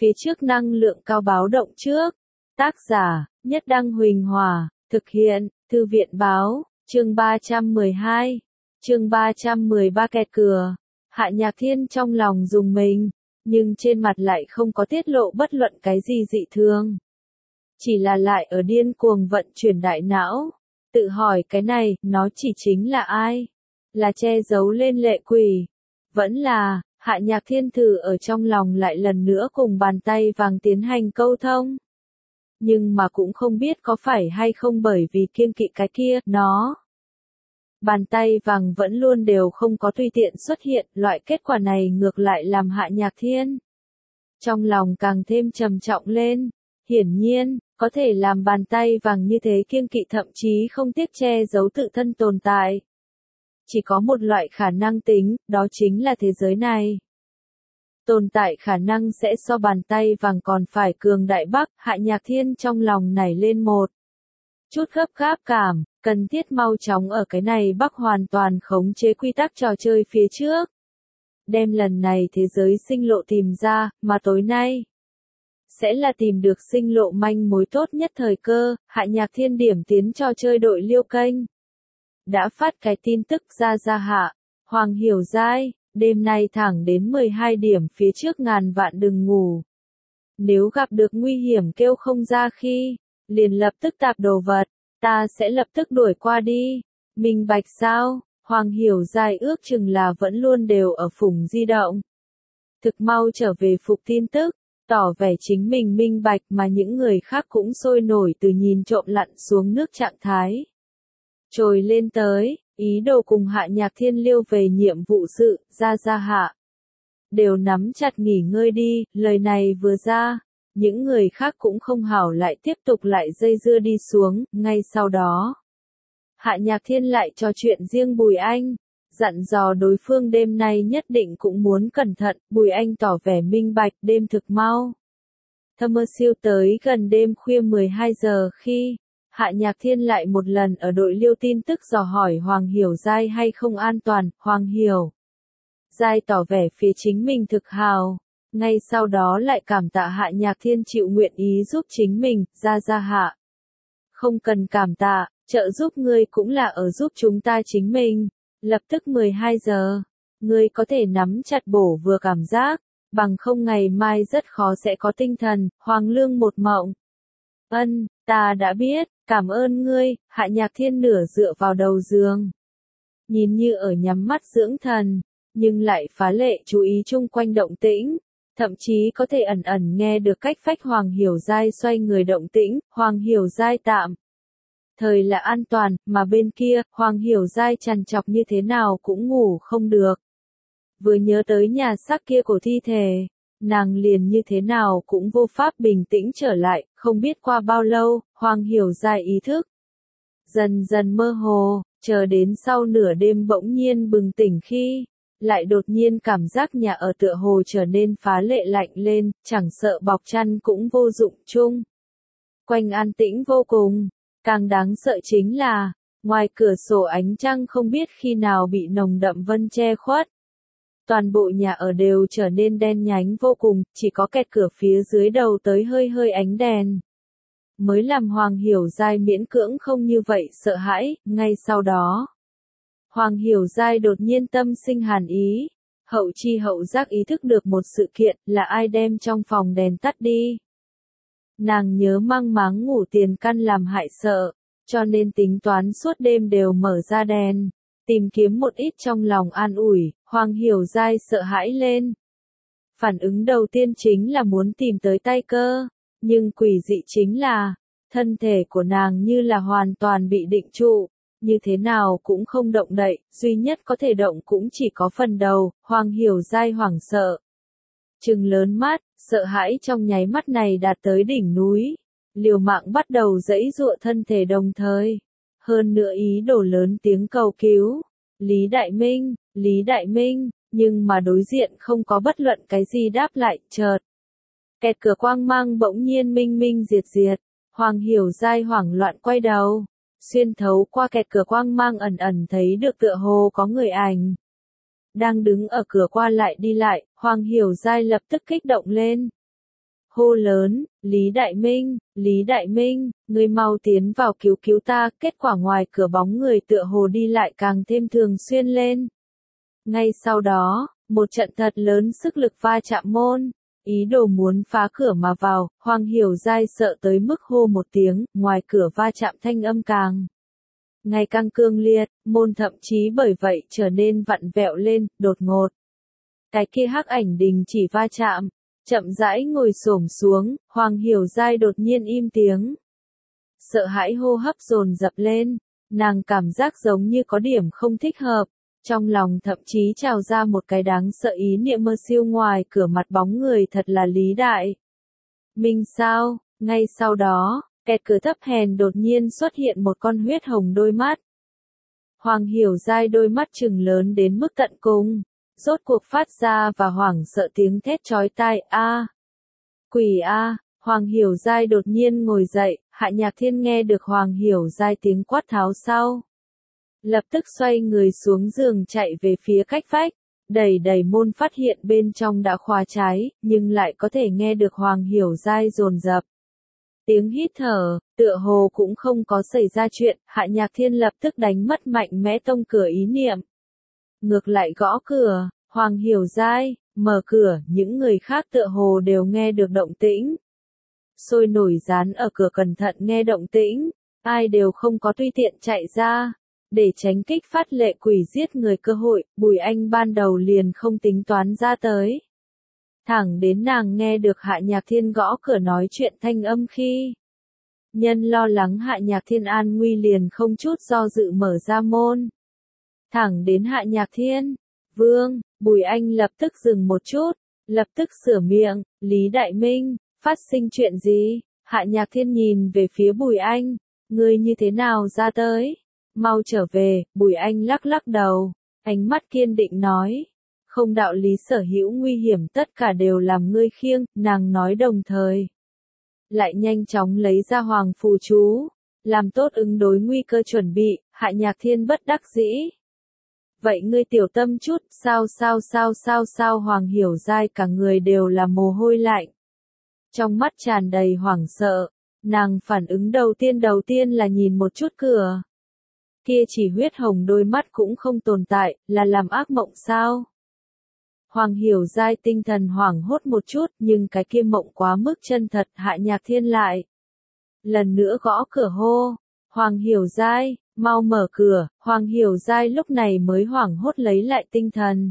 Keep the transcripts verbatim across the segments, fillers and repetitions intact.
phía trước năng lượng cao báo động trước. Tác giả, Nhất Đăng Huỳnh Hòa, thực hiện, Thư viện Báo, chương ba trăm mười hai, chương ba trăm mười ba kẹt cửa. Hạ Nhạc Thiên trong lòng rùng mình, nhưng trên mặt lại không có tiết lộ bất luận cái gì dị thường. Chỉ là lại ở điên cuồng vận chuyển đại não, tự hỏi cái này, nó chỉ chính là ai? Là che giấu lên lệ quỷ? Vẫn là, Hạ Nhạc Thiên thử ở trong lòng lại lần nữa cùng bàn tay vàng tiến hành câu thông. Nhưng mà cũng không biết có phải hay không bởi vì kiêng kỵ cái kia, nó. Bàn tay vàng vẫn luôn đều không có tùy tiện xuất hiện, loại kết quả này ngược lại làm Hạ Nhạc Thiên trong lòng càng thêm trầm trọng lên. Hiển nhiên, có thể làm bàn tay vàng như thế kiêng kỵ thậm chí không tiếc che giấu tự thân tồn tại. Chỉ có một loại khả năng tính, đó chính là thế giới này. Tồn tại khả năng sẽ so bàn tay vàng còn phải cường đại bắc. Hạ Nhạc Thiên trong lòng nảy lên một chút gấp gáp cảm, cần thiết mau chóng ở cái này bắc hoàn toàn khống chế quy tắc trò chơi phía trước. Đem lần này thế giới sinh lộ tìm ra, mà tối nay sẽ là tìm được sinh lộ manh mối tốt nhất thời cơ. Hạ Nhạc Thiên điểm tiến trò chơi đội liêu kênh đã phát cái tin tức ra ra hạ, Hoàng Hiểu Giai, đêm nay thẳng đến mười hai điểm phía trước ngàn vạn đừng ngủ. Nếu gặp được nguy hiểm kêu không ra khi, liền lập tức tạp đồ vật, ta sẽ lập tức đuổi qua đi. Minh bạch sao? Hoàng Hiểu Giai ước chừng là vẫn luôn đều ở phủng di động. Thực mau trở về phục tin tức, tỏ vẻ chính mình minh bạch mà những người khác cũng sôi nổi từ nhìn trộm lặn xuống nước trạng thái. Trồi lên tới, ý đồ cùng Hạ Nhạc Thiên liêu về nhiệm vụ sự, ra ra hạ. Đều nắm chặt nghỉ ngơi đi, lời này vừa ra, những người khác cũng không hảo lại tiếp tục lại dây dưa đi xuống, ngay sau đó. Hạ Nhạc Thiên lại trò chuyện riêng Bùi Anh, dặn dò đối phương đêm nay nhất định cũng muốn cẩn thận, Bùi Anh tỏ vẻ minh bạch đêm thực mau. Thâm mơ siêu tới gần đêm khuya mười hai giờ khi, Hạ Nhạc Thiên lại một lần ở đội liêu tin tức dò hỏi Hoàng Hiểu Giai hay không an toàn, Hoàng Hiểu Giai tỏ vẻ phía chính mình thực hào, ngay sau đó lại cảm tạ Hạ Nhạc Thiên chịu nguyện ý giúp chính mình, ra ra hạ. Không cần cảm tạ, trợ giúp ngươi cũng là ở giúp chúng ta chính mình, lập tức mười hai giờ, ngươi có thể nắm chặt bổ vừa cảm giác, bằng không ngày mai rất khó sẽ có tinh thần, Hoàng Lương một mộng. Ân, ta đã biết, cảm ơn ngươi. Hạ Nhạc Thiên nửa dựa vào đầu giường, nhìn như ở nhắm mắt dưỡng thần, nhưng lại phá lệ chú ý chung quanh động tĩnh, thậm chí có thể ẩn ẩn nghe được cách phách Hoàng Hiểu Giai xoay người động tĩnh. Hoàng Hiểu Giai tạm thời là an toàn, mà bên kia, Hoàng Hiểu Giai trằn trọc như thế nào cũng ngủ không được. Vừa nhớ tới nhà xác kia của thi thể, nàng liền như thế nào cũng vô pháp bình tĩnh trở lại, không biết qua bao lâu, Hoàng Hiểu Giai ý thức dần dần mơ hồ, chờ đến sau nửa đêm bỗng nhiên bừng tỉnh khi, lại đột nhiên cảm giác nhà ở tựa hồ trở nên phá lệ lạnh lên, chẳng sợ bọc chăn cũng vô dụng chung. Quanh an tĩnh vô cùng, càng đáng sợ chính là, ngoài cửa sổ ánh trăng không biết khi nào bị nồng đậm vân che khuất. Toàn bộ nhà ở đều trở nên đen nhánh vô cùng, chỉ có kẹt cửa phía dưới đầu tới hơi hơi ánh đèn. Mới làm Hoàng Hiểu Giai miễn cưỡng không như vậy sợ hãi, ngay sau đó. Hoàng Hiểu Giai đột nhiên tâm sinh hàn ý, hậu chi hậu giác ý thức được một sự kiện là ai đem trong phòng đèn tắt đi. Nàng nhớ mang máng ngủ tiền căn làm hại sợ, cho nên tính toán suốt đêm đều mở ra đèn, tìm kiếm một ít trong lòng an ủi. Hoàng Hiểu Giai sợ hãi lên. Phản ứng đầu tiên chính là muốn tìm tới tay cơ, nhưng quỷ dị chính là, thân thể của nàng như là hoàn toàn bị định trụ, như thế nào cũng không động đậy, duy nhất có thể động cũng chỉ có phần đầu. Hoàng Hiểu Giai hoảng sợ, trừng lớn mắt, sợ hãi trong nháy mắt này đạt tới đỉnh núi, liều mạng bắt đầu giãy giụa thân thể đồng thời, hơn nữa ý đồ lớn tiếng cầu cứu, Lý Đại Minh, Lý Đại Minh, nhưng mà đối diện không có bất luận cái gì đáp lại. Chợt, kẹt cửa quang mang bỗng nhiên minh minh diệt diệt, Hoàng Hiểu Giai hoảng loạn quay đầu, xuyên thấu qua kẹt cửa quang mang ẩn ẩn thấy được tựa hồ có người ảnh đang đứng ở cửa qua lại đi lại. Hoàng Hiểu Giai lập tức kích động lên. hô lớn, Lý Đại Minh, Lý Đại Minh, ngươi mau tiến vào cứu cứu ta, kết quả ngoài cửa bóng người tựa hồ đi lại càng thêm thường xuyên lên. Ngay sau đó, một trận thật lớn sức lực va chạm môn, ý đồ muốn phá cửa mà vào, Hoàng Hiểu Giai sợ tới mức hô một tiếng, ngoài cửa va chạm thanh âm càng ngày càng cương liệt, môn thậm chí bởi vậy trở nên vặn vẹo lên, đột ngột. Cái kia hắc ảnh đình chỉ va chạm, chậm rãi ngồi xổm xuống, Hoàng Hiểu Giai đột nhiên im tiếng. Sợ hãi hô hấp dồn dập lên, nàng cảm giác giống như có điểm không thích hợp, trong lòng thậm chí trào ra một cái đáng sợ ý niệm mơ siêu ngoài cửa mặt bóng người thật là Lý Đại Minh sao, ngay sau đó, kẹt cửa thấp hèn đột nhiên xuất hiện một con huyết hồng đôi mắt. Hoàng Hiểu Giai đôi mắt trừng lớn đến mức tận cùng, rốt cuộc phát ra và hoảng sợ tiếng thét chói tai, a, quỷ a, Hoàng Hiểu Giai đột nhiên ngồi dậy, Hạ Nhạc Thiên nghe được Hoàng Hiểu Giai tiếng quát tháo sau. Lập tức xoay người xuống giường chạy về phía cách vách, đẩy đẩy môn phát hiện bên trong đã khóa trái, nhưng lại có thể nghe được Hoàng Hiểu Giai dồn dập tiếng hít thở, tựa hồ cũng không có xảy ra chuyện, Hạ Nhạc Thiên lập tức đánh mất mạnh mẽ tông cửa ý niệm. Ngược lại gõ cửa, Hoàng Hiểu Giai, mở cửa, những người khác tựa hồ đều nghe được động tĩnh. Sôi nổi dán ở cửa cẩn thận nghe động tĩnh, ai đều không có tùy tiện chạy ra. Để tránh kích phát lệ quỷ giết người cơ hội, Bùi Anh ban đầu liền không tính toán ra tới. Thẳng đến nàng nghe được Hạ Nhạc Thiên gõ cửa nói chuyện thanh âm khi. Nhân lo lắng Hạ Nhạc Thiên an nguy liền không chút do dự mở ra môn. Thẳng đến Hạ Nhạc Thiên, Vương, Bùi Anh lập tức dừng một chút, lập tức sửa miệng, Lý Đại Minh, phát sinh chuyện gì? Hạ Nhạc Thiên nhìn về phía Bùi Anh, ngươi như thế nào ra tới? Mau trở về, Bùi Anh lắc lắc đầu, ánh mắt kiên định nói. Không đạo lý sở hữu nguy hiểm tất cả đều làm ngươi khiêng, nàng nói đồng thời. Lại nhanh chóng lấy ra hoàng phù chú, làm tốt ứng đối nguy cơ chuẩn bị, Hạ Nhạc Thiên bất đắc dĩ. Vậy ngươi tiểu tâm chút, sao sao sao sao sao Hoàng Hiểu Giai cả người đều là mồ hôi lạnh. Trong mắt tràn đầy hoảng sợ, nàng phản ứng đầu tiên đầu tiên là nhìn một chút cửa. Kia chỉ huyết hồng đôi mắt cũng không tồn tại, là làm ác mộng sao? Hoàng Hiểu Giai tinh thần hoảng hốt một chút, nhưng cái kia mộng quá mức chân thật, Hạ Nhạc Thiên lại. Lần nữa gõ cửa hô, Hoàng Hiểu Giai, mau mở cửa, Hoàng Hiểu Giai lúc này mới hoảng hốt lấy lại tinh thần.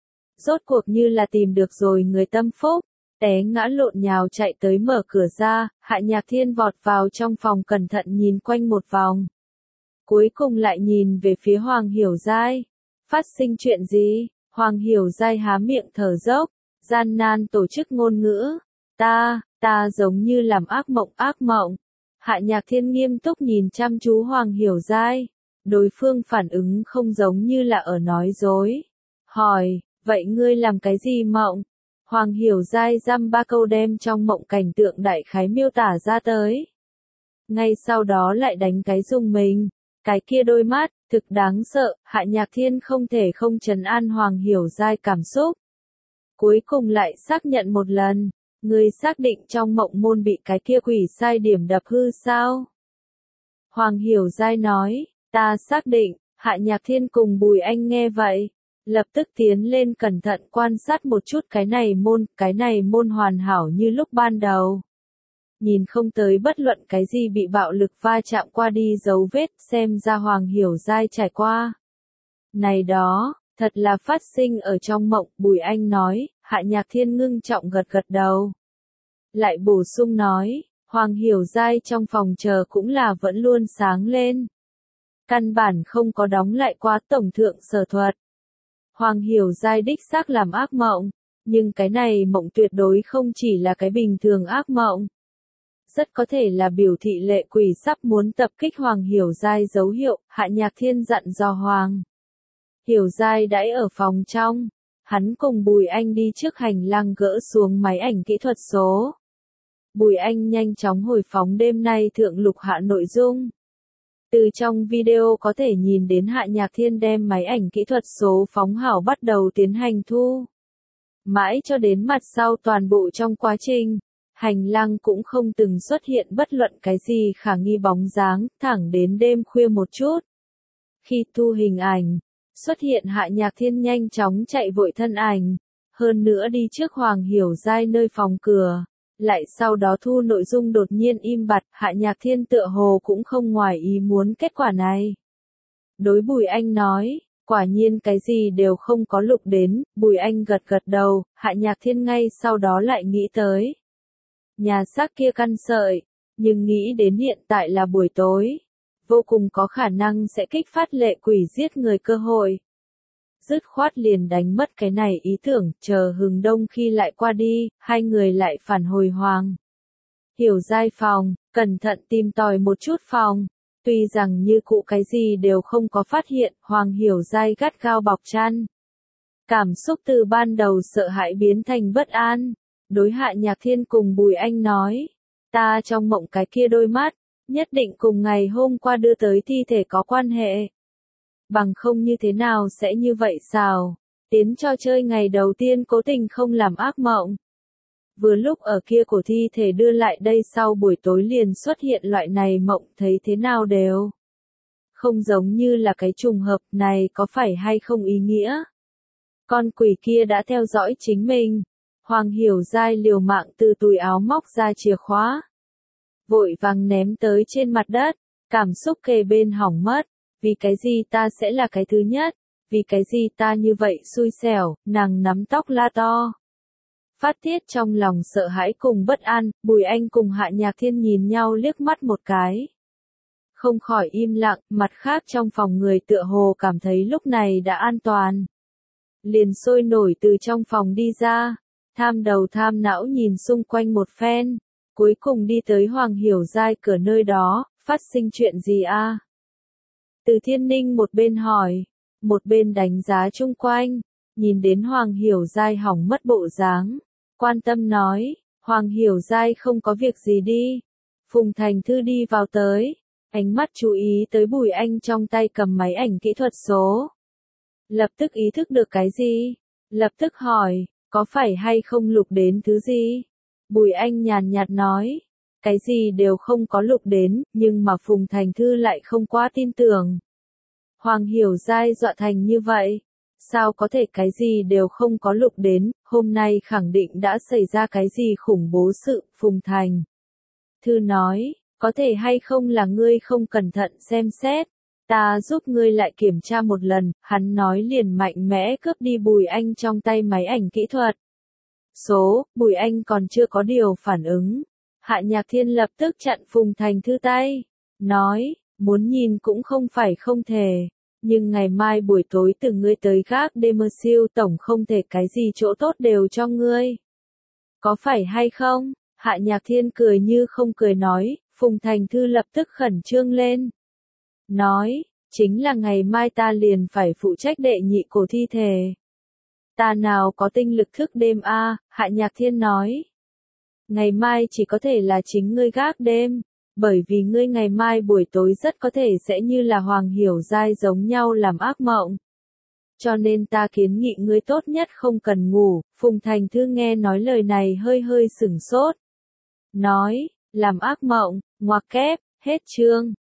Rốt cuộc như là tìm được rồi người tâm phúc, té ngã lộn nhào chạy tới mở cửa ra, Hạ Nhạc Thiên vọt vào trong phòng cẩn thận nhìn quanh một vòng. Cuối cùng lại nhìn về phía Hoàng Hiểu Giai. Phát sinh chuyện gì? Hoàng Hiểu Giai há miệng thở dốc, gian nan tổ chức ngôn ngữ. Ta, ta giống như làm ác mộng ác mộng. Hạ Nhạc Thiên nghiêm túc nhìn chăm chú Hoàng Hiểu Giai. Đối phương phản ứng không giống như là ở nói dối. Hỏi, vậy ngươi làm cái gì mộng? Hoàng Hiểu Giai dăm ba câu đem trong mộng cảnh tượng đại khái miêu tả ra tới. Ngay sau đó lại đánh cái rùng mình. Cái kia đôi mắt, thực đáng sợ, Hạ Nhạc Thiên không thể không trấn an Hoàng Hiểu Giai cảm xúc. Cuối cùng lại xác nhận một lần, người xác định trong mộng môn bị cái kia quỷ sai điểm đập hư sao? Hoàng Hiểu Giai nói, ta xác định, Hạ Nhạc Thiên cùng Bùi Anh nghe vậy, lập tức tiến lên cẩn thận quan sát một chút cái này môn, cái này môn hoàn hảo như lúc ban đầu. Nhìn không tới bất luận cái gì bị bạo lực va chạm qua đi dấu vết, xem ra Hoàng Hiểu Giai trải qua. Này đó, thật là phát sinh ở trong mộng, Bùi Anh nói, Hạ Nhạc Thiên ngưng trọng gật gật đầu. Lại bổ sung nói, Hoàng Hiểu Giai trong phòng chờ cũng là vẫn luôn sáng lên. Căn bản không có đóng lại qua tổng thượng sở thuật. Hoàng Hiểu Giai đích xác làm ác mộng, nhưng cái này mộng tuyệt đối không chỉ là cái bình thường ác mộng. Rất có thể là biểu thị lệ quỷ sắp muốn tập kích Hoàng Hiểu Giai dấu hiệu, Hạ Nhạc Thiên dặn dò Hoàng Hiểu Giai đãi ở phòng trong, hắn cùng Bùi Anh đi trước hành lang gỡ xuống máy ảnh kỹ thuật số. Bùi Anh nhanh chóng hồi phóng đêm nay thượng lục hạ nội dung. Từ trong video có thể nhìn đến Hạ Nhạc Thiên đem máy ảnh kỹ thuật số phóng hảo bắt đầu tiến hành thu. Mãi cho đến mặt sau toàn bộ trong quá trình. Hành lang cũng không từng xuất hiện bất luận cái gì khả nghi bóng dáng, thẳng đến đêm khuya một chút. Khi thu hình ảnh, xuất hiện Hạ Nhạc Thiên nhanh chóng chạy vội thân ảnh, hơn nữa đi trước Hoàng Hiểu Giai nơi phòng cửa, lại sau đó thu nội dung đột nhiên im bặt, Hạ Nhạc Thiên tựa hồ cũng không ngoài ý muốn kết quả này. Đối Bùi Anh nói, quả nhiên cái gì đều không có lục đến, Bùi Anh gật gật đầu, Hạ Nhạc Thiên ngay sau đó lại nghĩ tới. Nhà xác kia căn sợi, nhưng nghĩ đến hiện tại là buổi tối, vô cùng có khả năng sẽ kích phát lệ quỷ giết người cơ hội. Dứt khoát liền đánh mất cái này ý tưởng, chờ hừng đông khi lại qua đi, hai người lại phản hồi Hoàng Hiểu Giai phòng, cẩn thận tìm tòi một chút phòng. Tuy rằng như cũ cái gì đều không có phát hiện, Hoàng Hiểu Giai gắt gao bọc chăn. Cảm xúc từ ban đầu sợ hãi biến thành bất an. Đối Hạ Nhạc Thiên cùng Bùi Anh nói, ta trong mộng cái kia đôi mắt, nhất định cùng ngày hôm qua đưa tới thi thể có quan hệ. Bằng không như thế nào sẽ như vậy sao? Tiến cho chơi ngày đầu tiên cố tình không làm ác mộng. Vừa lúc ở kia của thi thể đưa lại đây sau buổi tối liền xuất hiện loại này mộng, thấy thế nào đều không giống như là cái trùng hợp này, có phải hay không ý nghĩa? Con quỷ kia đã theo dõi chính mình. Hoàng Hiểu Giai liều mạng từ túi áo móc ra chìa khóa, vội vàng ném tới trên mặt đất, cảm xúc kề bên hỏng mất. Vì cái gì ta sẽ là cái thứ nhất? Vì cái gì ta như vậy xui xẻo? Nàng nắm tóc la to. Phát tiết trong lòng sợ hãi cùng bất an, Bùi Anh cùng Hạ Nhạc Thiên nhìn nhau liếc mắt một cái. Không khỏi im lặng, mặt khác trong phòng người tựa hồ cảm thấy lúc này đã an toàn. Liền sôi nổi từ trong phòng đi ra, tham đầu tham não nhìn xung quanh một phen, cuối cùng đi tới Hoàng Hiểu Giai cửa nơi đó, phát sinh chuyện gì a? Từ Thiên Ninh một bên hỏi, một bên đánh giá chung quanh, nhìn đến Hoàng Hiểu Giai hỏng mất bộ dáng, quan tâm nói, Hoàng Hiểu Giai không có việc gì đi. Phùng Thành Thư đi vào tới, ánh mắt chú ý tới Bùi Anh trong tay cầm máy ảnh kỹ thuật số. Lập tức ý thức được cái gì? Lập tức hỏi, có phải hay không lục đến thứ gì? Bùi Anh nhàn nhạt nói, cái gì đều không có lục đến, nhưng mà Phùng Thành Thư lại không quá tin tưởng. Hoàng Hiểu Giai dọa thành như vậy, sao có thể cái gì đều không có lục đến, hôm nay khẳng định đã xảy ra cái gì khủng bố sự, Phùng Thành Thư nói, có thể hay không là ngươi không cẩn thận xem xét, ta giúp ngươi lại kiểm tra một lần, hắn nói liền mạnh mẽ cướp đi Bùi Anh trong tay máy ảnh kỹ thuật. Số, Bùi Anh còn chưa có điều phản ứng. Hạ Nhạc Thiên lập tức chặn Phùng Thành Thư tay, nói, muốn nhìn cũng không phải không thể, nhưng ngày mai buổi tối từ ngươi tới gác đêm siêu tổng không thể cái gì chỗ tốt đều cho ngươi. Có phải hay không? Hạ Nhạc Thiên cười như không cười nói, Phùng Thành Thư lập tức khẩn trương lên. Nói, chính là ngày mai ta liền phải phụ trách đệ nhị cổ thi thể. Ta nào có tinh lực thức đêm a? Hạ Nhạc Thiên nói. Ngày mai chỉ có thể là chính ngươi gác đêm, bởi vì ngươi ngày mai buổi tối rất có thể sẽ như là Hoàng Hiểu Giai giống nhau làm ác mộng. Cho nên ta kiến nghị ngươi tốt nhất không cần ngủ. Phùng Thành Thư nghe nói lời này hơi hơi sửng sốt. Nói, làm ác mộng, ngoặc kép, hết chương.